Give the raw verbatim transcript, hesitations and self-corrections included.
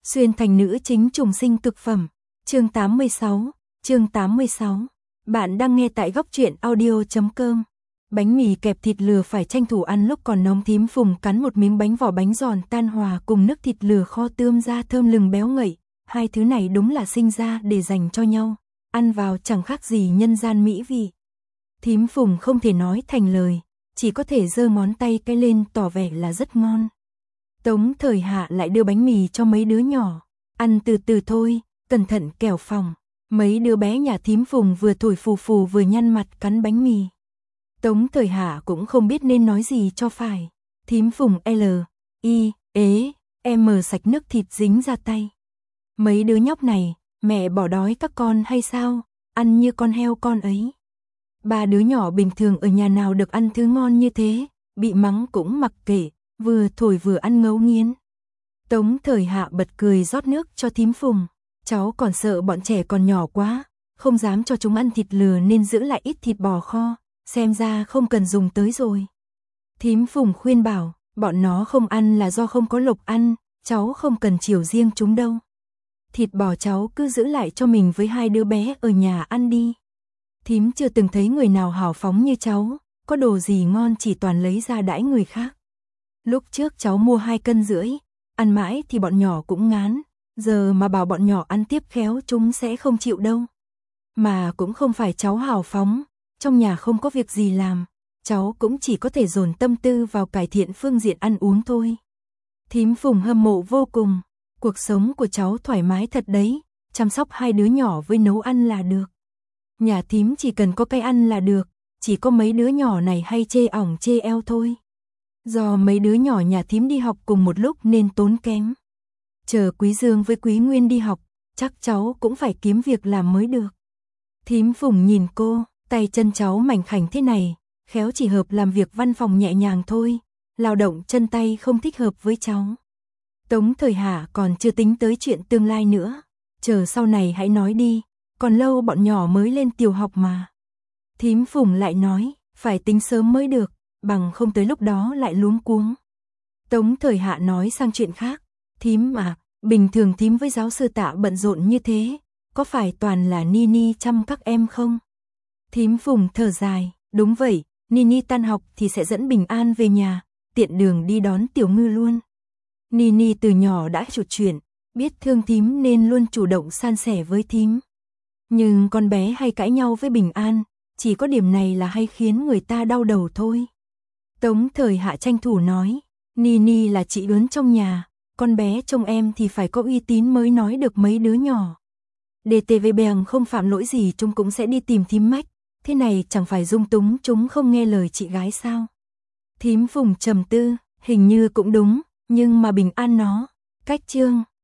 Xuyên thành nữ chính trùng sinh cực phẩm. Chương tám mươi sáu, chương tám mươi sáu. Bạn đang nghe tại góc truyện audio chấm com. Bánh mì kẹp thịt lừa phải tranh thủ ăn lúc còn nóng. Thím Phùng cắn một miếng bánh vỏ bánh giòn tan hòa cùng nước thịt lừa kho tươm ra thơm lừng béo ngậy. Hai thứ này đúng là sinh ra để dành cho nhau. Ăn vào chẳng khác gì nhân gian mỹ vị. Thím Phùng không thể nói thành lời, chỉ có thể giơ ngón tay cái lên tỏ vẻ là rất ngon. Tống Thời Hạ lại đưa bánh mì cho mấy đứa nhỏ. Ăn từ từ thôi, cẩn thận kẻo phòng. Mấy đứa bé nhà thím Phùng vừa thổi phù phù vừa nhăn mặt cắn bánh mì. Tống Thời Hạ cũng không biết nên nói gì cho phải. Thím Phùng L, I, ế, M sạch nước thịt dính ra tay. Mấy đứa nhóc này, mẹ bỏ đói các con hay sao? Ăn như con heo con ấy. Ba đứa nhỏ bình thường ở nhà nào được ăn thứ ngon như thế, bị mắng cũng mặc kệ, vừa thổi vừa ăn ngấu nghiến. Tống Thời Hạ bật cười rót nước cho thím Phùng. Cháu còn sợ bọn trẻ còn nhỏ quá, không dám cho chúng ăn thịt lừa nên giữ lại ít thịt bò kho, xem ra không cần dùng tới rồi. Thím Phùng khuyên bảo, bọn nó không ăn là do không có lộc ăn, cháu không cần chiều riêng chúng đâu. Thịt bò cháu cứ giữ lại cho mình với hai đứa bé ở nhà ăn đi. Thím chưa từng thấy người nào hào phóng như cháu, có đồ gì ngon chỉ toàn lấy ra đãi người khác. Lúc trước cháu mua hai cân rưỡi, ăn mãi thì bọn nhỏ cũng ngán, giờ mà bảo bọn nhỏ ăn tiếp khéo chúng sẽ không chịu đâu. Mà cũng không phải cháu hào phóng, trong nhà không có việc gì làm, cháu cũng chỉ có thể dồn tâm tư vào cải thiện phương diện ăn uống thôi. Thím Phùng hâm mộ vô cùng, cuộc sống của cháu thoải mái thật đấy, chăm sóc hai đứa nhỏ với nấu ăn là được. Nhà thím chỉ cần có cái ăn là được, chỉ có mấy đứa nhỏ này hay chê ỏng chê eo thôi. Do mấy đứa nhỏ nhà thím đi học cùng một lúc nên tốn kém. Chờ Quý Dương với Quý Nguyên đi học, chắc cháu cũng phải kiếm việc làm mới được. Thím Phùng nhìn cô, tay chân cháu mảnh khảnh thế này, khéo chỉ hợp làm việc văn phòng nhẹ nhàng thôi, lao động chân tay không thích hợp với cháu. Tống Thời Hạ còn chưa tính tới chuyện tương lai nữa, chờ sau này hãy nói đi, còn lâu bọn nhỏ mới lên tiểu học mà. Thím Phùng lại nói, phải tính sớm mới được, bằng không tới lúc đó lại luống cuống. Tống Thời Hạ nói sang chuyện khác, thím à, bình thường thím với giáo sư Tạ bận rộn như thế, có phải toàn là Nini chăm các em không? Thím Phùng thở dài, đúng vậy, Nini tan học thì sẽ dẫn Bình An về nhà, tiện đường đi đón Tiểu Ngư luôn. Nini từ nhỏ đã chủ chuyện, biết thương thím nên luôn chủ động san sẻ với thím. Nhưng con bé hay cãi nhau với Bình An, chỉ có điểm này là hay khiến người ta đau đầu thôi. Tống Thời Hạ tranh thủ nói, Nini là chị lớn trong nhà, con bé trông em thì phải có uy tín mới nói được mấy đứa nhỏ. đê tê vê bèng không phạm lỗi gì chúng cũng sẽ đi tìm thím Mách, thế này chẳng phải dung túng chúng không nghe lời chị gái sao? Thím Phùng trầm tư, hình như cũng đúng, nhưng mà Bình An nó, cách Trương